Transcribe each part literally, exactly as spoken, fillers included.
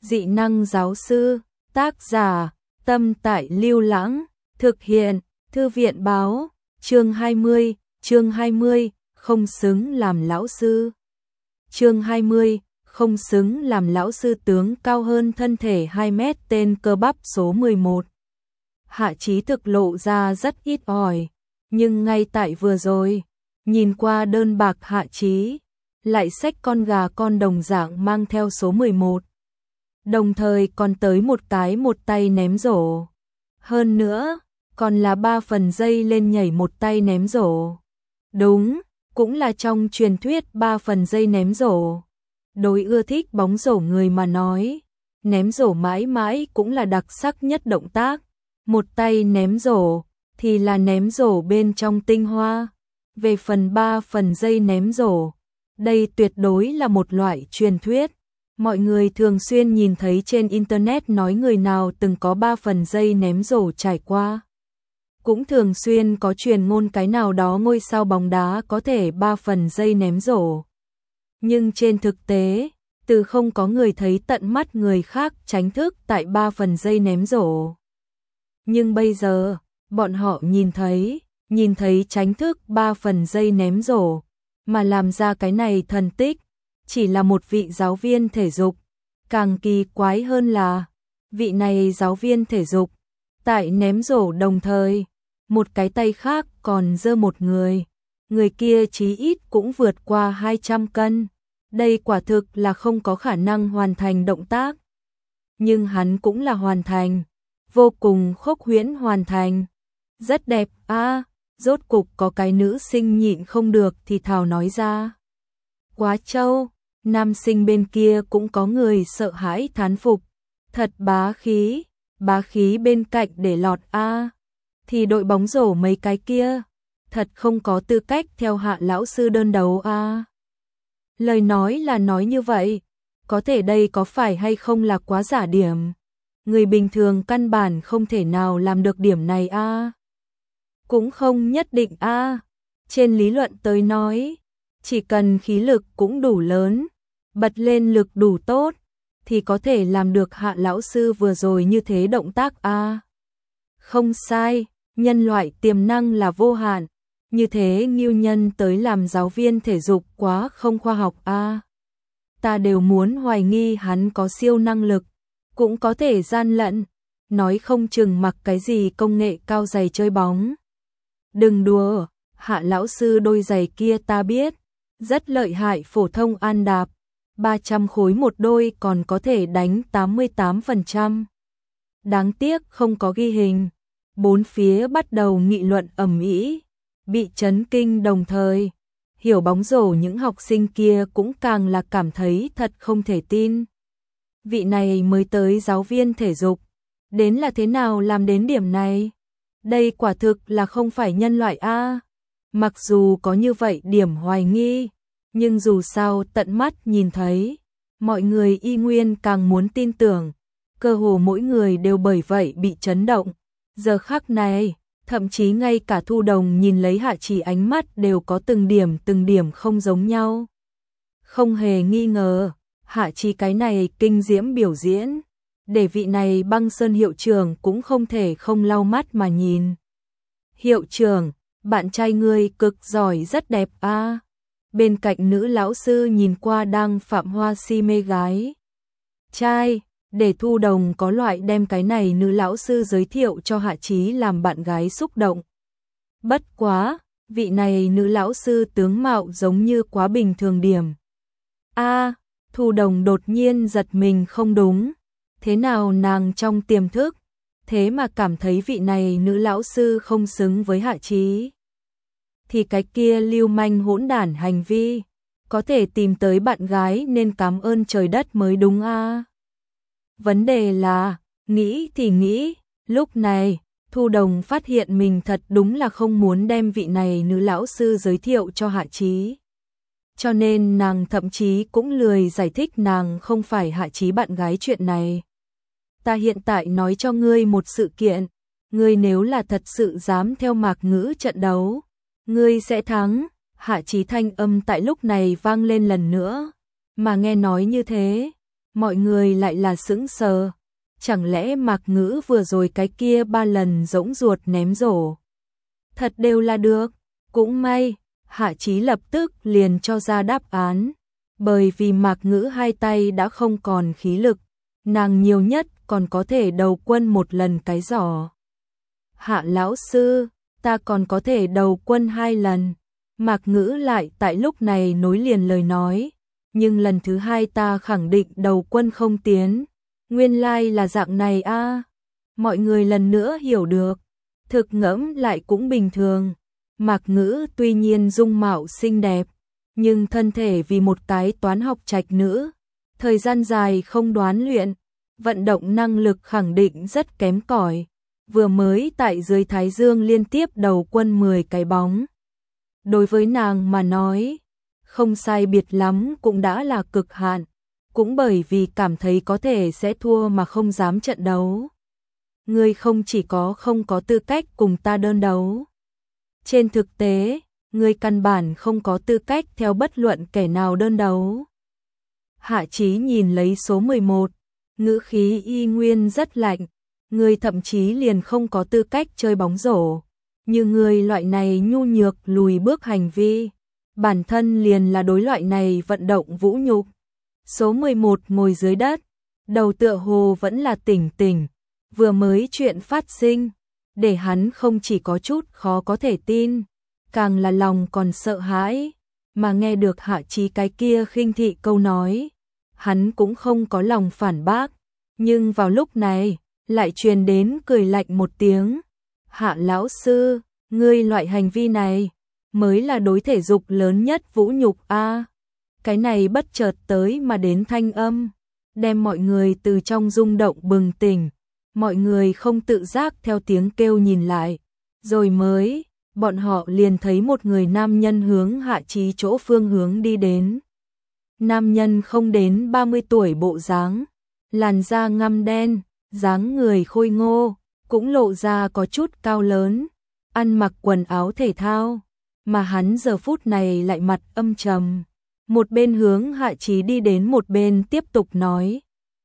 Dị năng giáo sư, tác giả, Tâm Tại Lưu Lãng, thực hiện, Thư viện báo, chương hai mươi, chương hai mươi, không xứng làm lão sư. Chương hai mươi, không xứng làm lão sư. Tướng cao hơn thân thể hai mét tên cơ bắp số mười một. Hạ Chí thực lộ ra rất ít ỏi, nhưng ngay tại vừa rồi, nhìn qua đơn bạc Hạ Chí, lại xách con gà con đồng dạng mang theo số mười một. Đồng thời còn tới một cái một tay ném rổ. Hơn nữa, còn là ba phần dây lên nhảy một tay ném rổ. Đúng, cũng là trong truyền thuyết ba phần dây ném rổ. Đối ưa thích bóng rổ người mà nói, ném rổ mãi mãi cũng là đặc sắc nhất động tác. Một tay ném rổ thì là ném rổ bên trong tinh hoa. Về phần ba phần dây ném rổ, đây tuyệt đối là một loại truyền thuyết. Mọi người thường xuyên nhìn thấy trên internet nói người nào từng có ba phần dây ném rổ trải qua. Cũng thường xuyên có truyền ngôn cái nào đó ngôi sao bóng đá có thể ba phần dây ném rổ. Nhưng trên thực tế, từ không có người thấy tận mắt người khác tránh thức tại ba phần dây ném rổ. Nhưng bây giờ, bọn họ nhìn thấy, nhìn thấy tránh thức ba phần dây ném rổ, mà làm ra cái này thần tích, chỉ là một vị giáo viên thể dục. Càng kỳ quái hơn là, vị này giáo viên thể dục, tại ném rổ đồng thời, một cái tay khác còn giơ một người, người kia chí ít cũng vượt qua hai trăm cân. Đây quả thực là không có khả năng hoàn thành động tác. Nhưng hắn cũng là hoàn thành, vô cùng khốc huyễn hoàn thành. Rất đẹp a, à, rốt cục có cái nữ sinh nhịn không được thì thào nói ra. Quá trâu, nam sinh bên kia cũng có người sợ hãi thán phục. Thật bá khí, bá khí bên cạnh để lọt a. À. Thì đội bóng rổ mấy cái kia, thật không có tư cách theo Hạ lão sư đơn đấu a. À. Lời nói là nói như vậy, có thể đây có phải hay không là quá giả điểm. Người bình thường căn bản không thể nào làm được điểm này a. À. Cũng không nhất định a. À. Trên lý luận tới nói, chỉ cần khí lực cũng đủ lớn, bật lên lực đủ tốt, thì có thể làm được Hạ lão sư vừa rồi như thế động tác a. À. Không sai, nhân loại tiềm năng là vô hạn. Như thế Ngưu Nhân tới làm giáo viên thể dục quá không khoa học a. À. Ta đều muốn hoài nghi hắn có siêu năng lực, cũng có thể gian lận, nói không chừng mặc cái gì công nghệ cao giày chơi bóng. Đừng đùa, Hạ lão sư đôi giày kia ta biết, rất lợi hại, phổ thông an đạp, ba trăm khối một đôi còn có thể đánh tám mươi tám phần trăm. Đáng tiếc không có ghi hình. Bốn phía bắt đầu nghị luận ầm ĩ, bị chấn kinh đồng thời. Hiểu bóng rổ những học sinh kia cũng càng là cảm thấy thật không thể tin. Vị này mới tới giáo viên thể dục, đến là thế nào làm đến điểm này? Đây quả thực là không phải nhân loại a. À. Mặc dù có như vậy điểm hoài nghi, nhưng dù sao tận mắt nhìn thấy, mọi người y nguyên càng muốn tin tưởng. Cơ hồ mỗi người đều bởi vậy bị chấn động. Giờ khắc này, thậm chí ngay cả Thu Đồng nhìn lấy Hạ Chỉ ánh mắt đều có từng điểm từng điểm không giống nhau. Không hề nghi ngờ, Hạ Chỉ cái này kinh diễm biểu diễn, để vị này Băng Sơn hiệu trưởng cũng không thể không lau mắt mà nhìn. Hiệu trưởng, bạn trai ngươi cực giỏi, rất đẹp a. À. Bên cạnh nữ lão sư nhìn qua đang phạm hoa si mê gái trai, để Thu Đồng có loại đem cái này nữ lão sư giới thiệu cho Hạ Chí làm bạn gái xúc động. Bất quá, vị này nữ lão sư tướng mạo giống như quá bình thường điểm. A, à, Thu Đồng đột nhiên giật mình, không đúng. Thế nào nàng trong tiềm thức, thế mà cảm thấy vị này nữ lão sư không xứng với Hạ Chí. Thì cái kia lưu manh hỗn đản hành vi, có thể tìm tới bạn gái nên cảm ơn trời đất mới đúng a. À. Vấn đề là, nghĩ thì nghĩ, lúc này, Thu Đồng phát hiện mình thật đúng là không muốn đem vị này nữ lão sư giới thiệu cho Hạ Chí. Cho nên nàng thậm chí cũng lười giải thích nàng không phải Hạ Chí bạn gái chuyện này. Ta hiện tại nói cho ngươi một sự kiện, ngươi nếu là thật sự dám theo Mạc Ngữ trận đấu, ngươi sẽ thắng. Hạ Chí thanh âm tại lúc này vang lên lần nữa, mà nghe nói như thế, Mọi người lại là sững sờ. Chẳng lẽ Mạc Ngữ vừa rồi cái kia ba lần dỗng ruột ném rổ? Thật đều là được. Cũng may, Hạ Chí lập tức liền cho ra đáp án. Bởi vì Mạc Ngữ hai tay đã không còn khí lực, nàng nhiều nhất còn có thể đầu quân một lần cái giỏ. Hạ lão sư, ta còn có thể đầu quân hai lần. Mạc Ngữ lại tại lúc này nối liền lời nói, nhưng lần thứ hai ta khẳng định đầu quân không tiến. Nguyên lai là dạng này a. À. Mọi người lần nữa hiểu được, thực ngẫm lại cũng bình thường. Mạc Ngữ tuy nhiên dung mạo xinh đẹp, nhưng thân thể vì một cái toán học trạch nữ, thời gian dài không đoán luyện, vận động năng lực khẳng định rất kém cỏi. Vừa mới tại dưới Thái Dương liên tiếp đầu quân mười cái bóng. Đối với nàng mà nói, không sai biệt lắm cũng đã là cực hạn, cũng bởi vì cảm thấy có thể sẽ thua mà không dám trận đấu. Ngươi không chỉ có không có tư cách cùng ta đơn đấu. Trên thực tế, ngươi căn bản không có tư cách theo bất luận kẻ nào đơn đấu. Hạ Chí nhìn lấy số mười một, ngữ khí y nguyên rất lạnh, ngươi thậm chí liền không có tư cách chơi bóng rổ. Như ngươi loại này nhu nhược lùi bước hành vi, bản thân liền là đối loại này vận động vũ nhục. Số mười một ngồi dưới đất, đầu tựa hồ vẫn là tỉnh tỉnh, vừa mới chuyện phát sinh, để hắn không chỉ có chút khó có thể tin, càng là lòng còn sợ hãi, mà nghe được Hạ Chí cái kia khinh thị câu nói, hắn cũng không có lòng phản bác, nhưng vào lúc này, lại truyền đến cười lạnh một tiếng. Hạ lão sư, ngươi loại hành vi này, mới là đối thể dục lớn nhất vũ nhục a. À. Cái này bất chợt tới mà đến thanh âm, đem mọi người từ trong rung động bừng tỉnh, mọi người không tự giác theo tiếng kêu nhìn lại, rồi mới, bọn họ liền thấy một người nam nhân hướng Hạ Chí chỗ phương hướng đi đến. Nam nhân không đến ba mươi tuổi bộ dáng, làn da ngăm đen, dáng người khôi ngô, cũng lộ ra có chút cao lớn, ăn mặc quần áo thể thao, mà hắn giờ phút này lại mặt âm trầm. Một bên hướng Hạ Chí đi đến, một bên tiếp tục nói.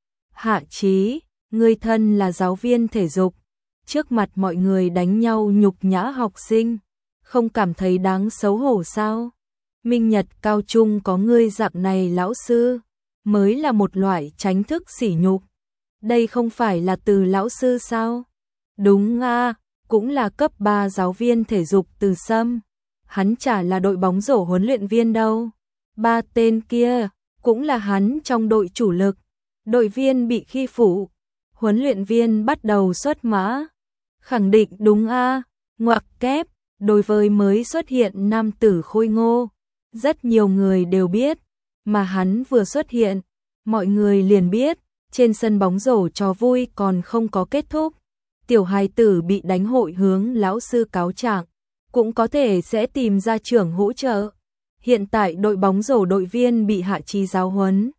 Hạ Chí, ngươi thân là giáo viên thể dục, trước mặt mọi người đánh nhau nhục nhã học sinh, không cảm thấy đáng xấu hổ sao? Minh Nhật cao trung có ngươi dạng này lão sư, mới là một loại tránh thức sỉ nhục. Đây không phải là Từ lão sư sao? Đúng a, cũng là cấp ba giáo viên thể dục Từ Sâm. Hắn chả là đội bóng rổ huấn luyện viên đâu. Ba tên kia cũng là hắn trong đội chủ lực. Đội viên bị khi phụ, huấn luyện viên bắt đầu xuất mã. Khẳng định đúng a, ngoặc kép, đối với mới xuất hiện nam tử khôi ngô, rất nhiều người đều biết, mà hắn vừa xuất hiện, mọi người liền biết, trên sân bóng rổ trò vui còn không có kết thúc. Tiểu hài tử bị đánh hội hướng lão sư cáo trạng, cũng có thể sẽ tìm ra trưởng hỗ trợ. Hiện tại đội bóng rổ đội viên bị Hạ Chí giáo huấn.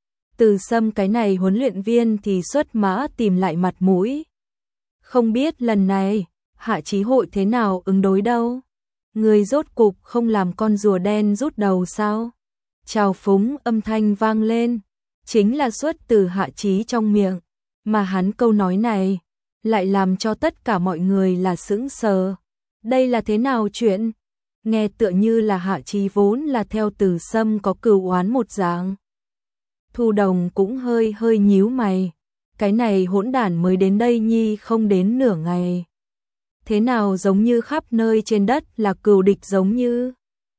Từ Sâm cái này huấn luyện viên thì xuất mã tìm lại mặt mũi. Không biết lần này, Hạ Chí hội thế nào ứng đối đâu? Người rốt cục không làm con rùa đen rút đầu sao? Chào phúng âm thanh vang lên, chính là xuất từ Hạ Chí trong miệng, mà hắn câu nói này lại làm cho tất cả mọi người là sững sờ. Đây là thế nào chuyện? Nghe tựa như là Hạ Chí vốn là theo Từ Sâm có cừu oán một dạng. Thu Đồng cũng hơi hơi nhíu mày, cái này hỗn đản mới đến đây nhi không đến nửa ngày. Thế nào giống như khắp nơi trên đất là cừu địch giống như.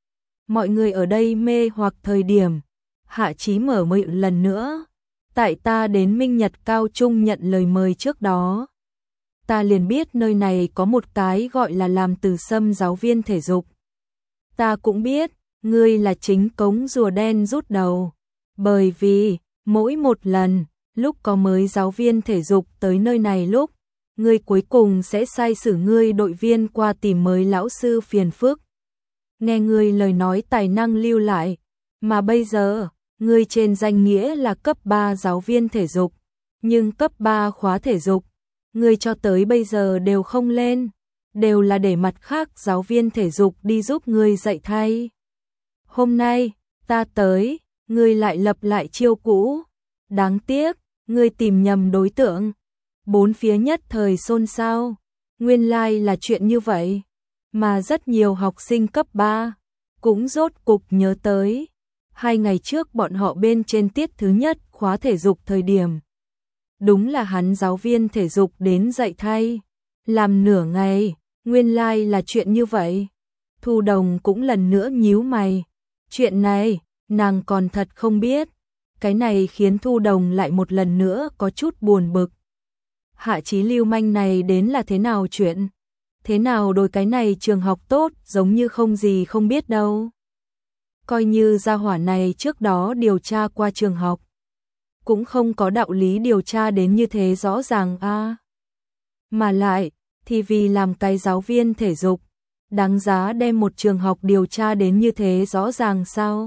Mọi người ở đây mê hoặc thời điểm, Hạ Chí mở miệng lần nữa. Tại ta đến Minh Nhật cao trung nhận lời mời trước đó, ta liền biết nơi này có một cái gọi là làm Từ Sâm giáo viên thể dục. Ta cũng biết, ngươi là chính cống rùa đen rút đầu, bởi vì, mỗi một lần, lúc có mới giáo viên thể dục tới nơi này lúc, ngươi cuối cùng sẽ sai sử ngươi đội viên qua tìm mới lão sư phiền phức. Nghe ngươi lời nói tài năng lưu lại, mà bây giờ, ngươi trên danh nghĩa là cấp ba giáo viên thể dục, nhưng cấp ba khóa thể dục, ngươi cho tới bây giờ đều không lên, đều là để mặt khác giáo viên thể dục đi giúp ngươi dạy thay. Hôm nay, ta tới, ngươi lại lập lại chiêu cũ, Đáng tiếc, ngươi tìm nhầm đối tượng. Bốn phía nhất thời xôn xao. Nguyên lai like là chuyện như vậy. Mà rất nhiều học sinh cấp ba cũng rốt cục nhớ tới. Hai ngày trước bọn họ bên trên tiết thứ nhất khóa thể dục thời điểm. Đúng là hắn giáo viên thể dục đến dạy thay. Làm nửa ngày, nguyên lai like là chuyện như vậy. Thu Đồng cũng lần nữa nhíu mày. Chuyện này, nàng còn thật không biết. Cái này khiến Thu Đồng lại một lần nữa có chút buồn bực. Hạ Chí lưu manh này đến là thế nào chuyện? Thế nào đôi cái này trường học tốt giống như không gì không biết đâu. Coi như gia hỏa này trước đó điều tra qua trường học. Cũng không có đạo lý điều tra đến như thế rõ ràng a. À. Mà lại, thì vì làm cái giáo viên thể dục, đáng giá đem một trường học điều tra đến như thế rõ ràng sao?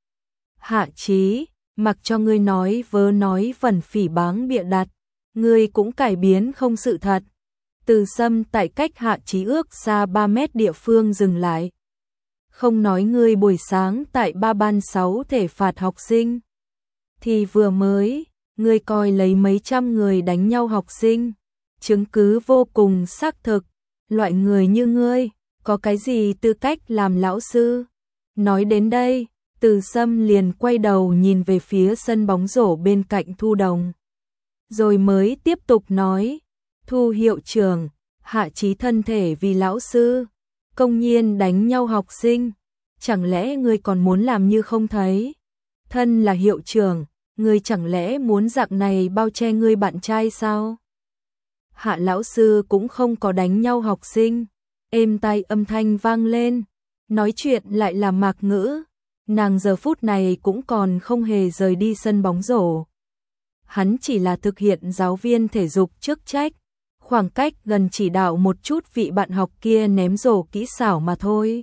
Hạ Chí, mặc cho ngươi nói vớ nói vẩn phỉ báng bịa đặt, ngươi cũng cải biến không sự thật. Từ Sâm tại cách Hạ Chí ước xa ba mét địa phương dừng lại. Không nói ngươi buổi sáng tại ba ban sáu thể phạt học sinh. Thì vừa mới, ngươi coi lấy mấy trăm người đánh nhau học sinh. Chứng cứ vô cùng xác thực. Loại người như ngươi, có cái gì tư cách làm lão sư? Nói đến đây, Từ Sâm liền quay đầu nhìn về phía sân bóng rổ bên cạnh Thu Đồng. Rồi mới tiếp tục nói, Thu hiệu trưởng, Hạ Chí thân thể vì lão sư, công nhiên đánh nhau học sinh, chẳng lẽ ngươi còn muốn làm như không thấy? Thân là hiệu trưởng, ngươi chẳng lẽ muốn dạng này bao che ngươi bạn trai sao? Hạ lão sư cũng không có đánh nhau học sinh, êm tai âm thanh vang lên, nói chuyện lại là Mạc Ngữ, nàng giờ phút này cũng còn không hề rời đi sân bóng rổ. Hắn chỉ là thực hiện giáo viên thể dục chức trách, khoảng cách gần chỉ đạo một chút vị bạn học kia ném rổ kỹ xảo mà thôi.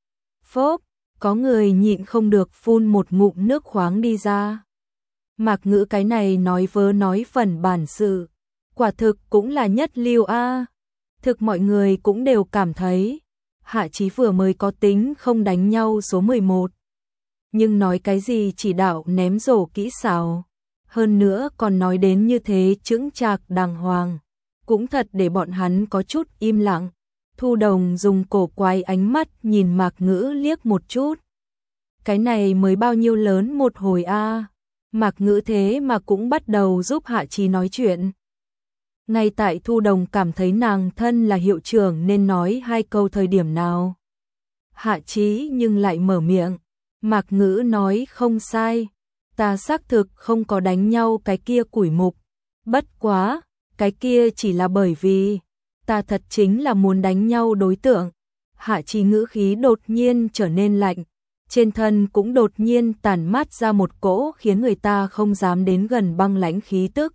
Phốp, có người nhịn không được phun một ngụm nước khoáng đi ra. Mạc Ngữ cái này nói vớ nói phần bản sự, quả thực cũng là nhất lưu a. Thực mọi người cũng đều cảm thấy, Hạ Chí vừa mới có tính không đánh nhau số mười một. Nhưng nói cái gì chỉ đạo ném rổ kỹ xảo, hơn nữa còn nói đến như thế chững chạc đàng hoàng, cũng thật để bọn hắn có chút im lặng. Thu Đồng dùng cổ quái ánh mắt nhìn Mạc Ngữ liếc một chút. Cái này mới bao nhiêu lớn một hồi a. À. Mạc Ngữ thế mà cũng bắt đầu giúp Hạ Chí nói chuyện. Ngay tại Thu Đồng cảm thấy nàng thân là hiệu trưởng nên nói hai câu thời điểm nào. Hạ Chí nhưng lại mở miệng. Mạc Ngữ nói không sai. Ta xác thực không có đánh nhau cái kia củi mục. Bất quá, cái kia chỉ là bởi vì ta thật chính là muốn đánh nhau đối tượng. Hạ Chí ngữ khí đột nhiên trở nên lạnh. Trên thân cũng đột nhiên tản mát ra một cỗ khiến người ta không dám đến gần băng lãnh khí tức.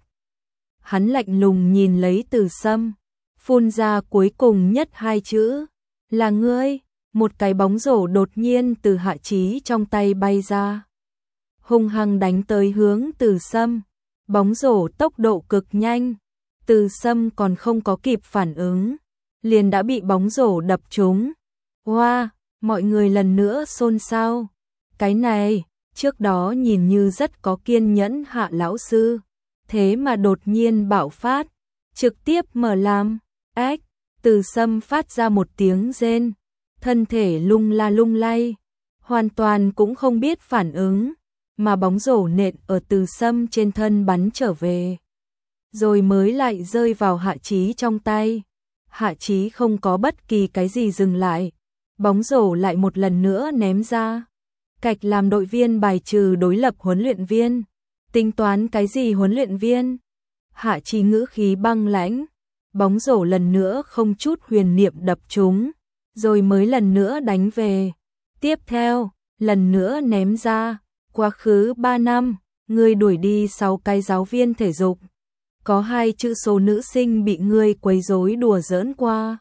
Hắn lạnh lùng nhìn lấy Từ Sâm, phun ra cuối cùng nhất hai chữ, là ngươi. Một cái bóng rổ đột nhiên từ Hạ Chí trong tay bay ra, hung hăng đánh tới hướng Từ Sâm. Bóng rổ tốc độ cực nhanh, Từ Sâm còn không có kịp phản ứng, liền đã bị bóng rổ đập trúng. Hoa, wow, mọi người lần nữa xôn xao. Cái này, trước đó nhìn như rất có kiên nhẫn Hạ lão sư, thế mà đột nhiên bạo phát, trực tiếp mở làm. Ách, Từ Sâm phát ra một tiếng rên, thân thể lung la lung lay, hoàn toàn cũng không biết phản ứng, mà bóng rổ nện ở Từ Sâm trên thân bắn trở về, rồi mới lại rơi vào Hạ Chí trong tay. Hạ Chí không có bất kỳ cái gì dừng lại, bóng rổ lại một lần nữa ném ra. Cạch làm đội viên bài trừ đối lập huấn luyện viên, tính toán cái gì huấn luyện viên? Hạ Chí ngữ khí băng lãnh, bóng rổ lần nữa không chút huyền niệm đập trúng, rồi mới lần nữa đánh về. Tiếp theo, lần nữa ném ra. Quá khứ ba năm, ngươi đuổi đi sáu cái giáo viên thể dục. Có hai chữ số nữ sinh bị ngươi quấy rối đùa giỡn qua.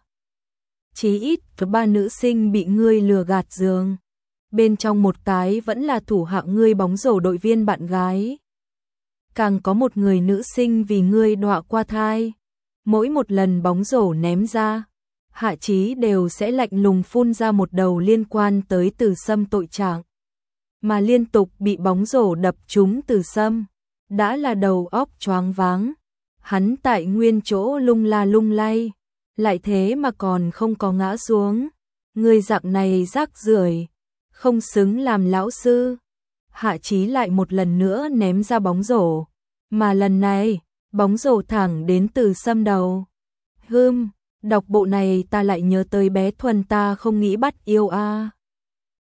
Chí ít có ba nữ sinh bị ngươi lừa gạt giường. Bên trong một cái vẫn là thủ hạng ngươi bóng rổ đội viên bạn gái. Càng có một người nữ sinh vì ngươi đọa qua thai. Mỗi một lần bóng rổ ném ra, Hạ Chí đều sẽ lạnh lùng phun ra một đầu liên quan tới Từ Sâm tội trạng. Mà liên tục bị bóng rổ đập trúng Từ Sâm, đã là đầu óc choáng váng. Hắn tại nguyên chỗ lung la lung lay, lại thế mà còn không có ngã xuống. Người dạng này rác rưởi, không xứng làm lão sư. Hạ Chí lại một lần nữa ném ra bóng rổ, mà lần này, bóng rổ thẳng đến Từ Sâm đầu. Hừm, đọc bộ này ta lại nhớ tới bé Thuần ta không nghĩ bắt yêu a.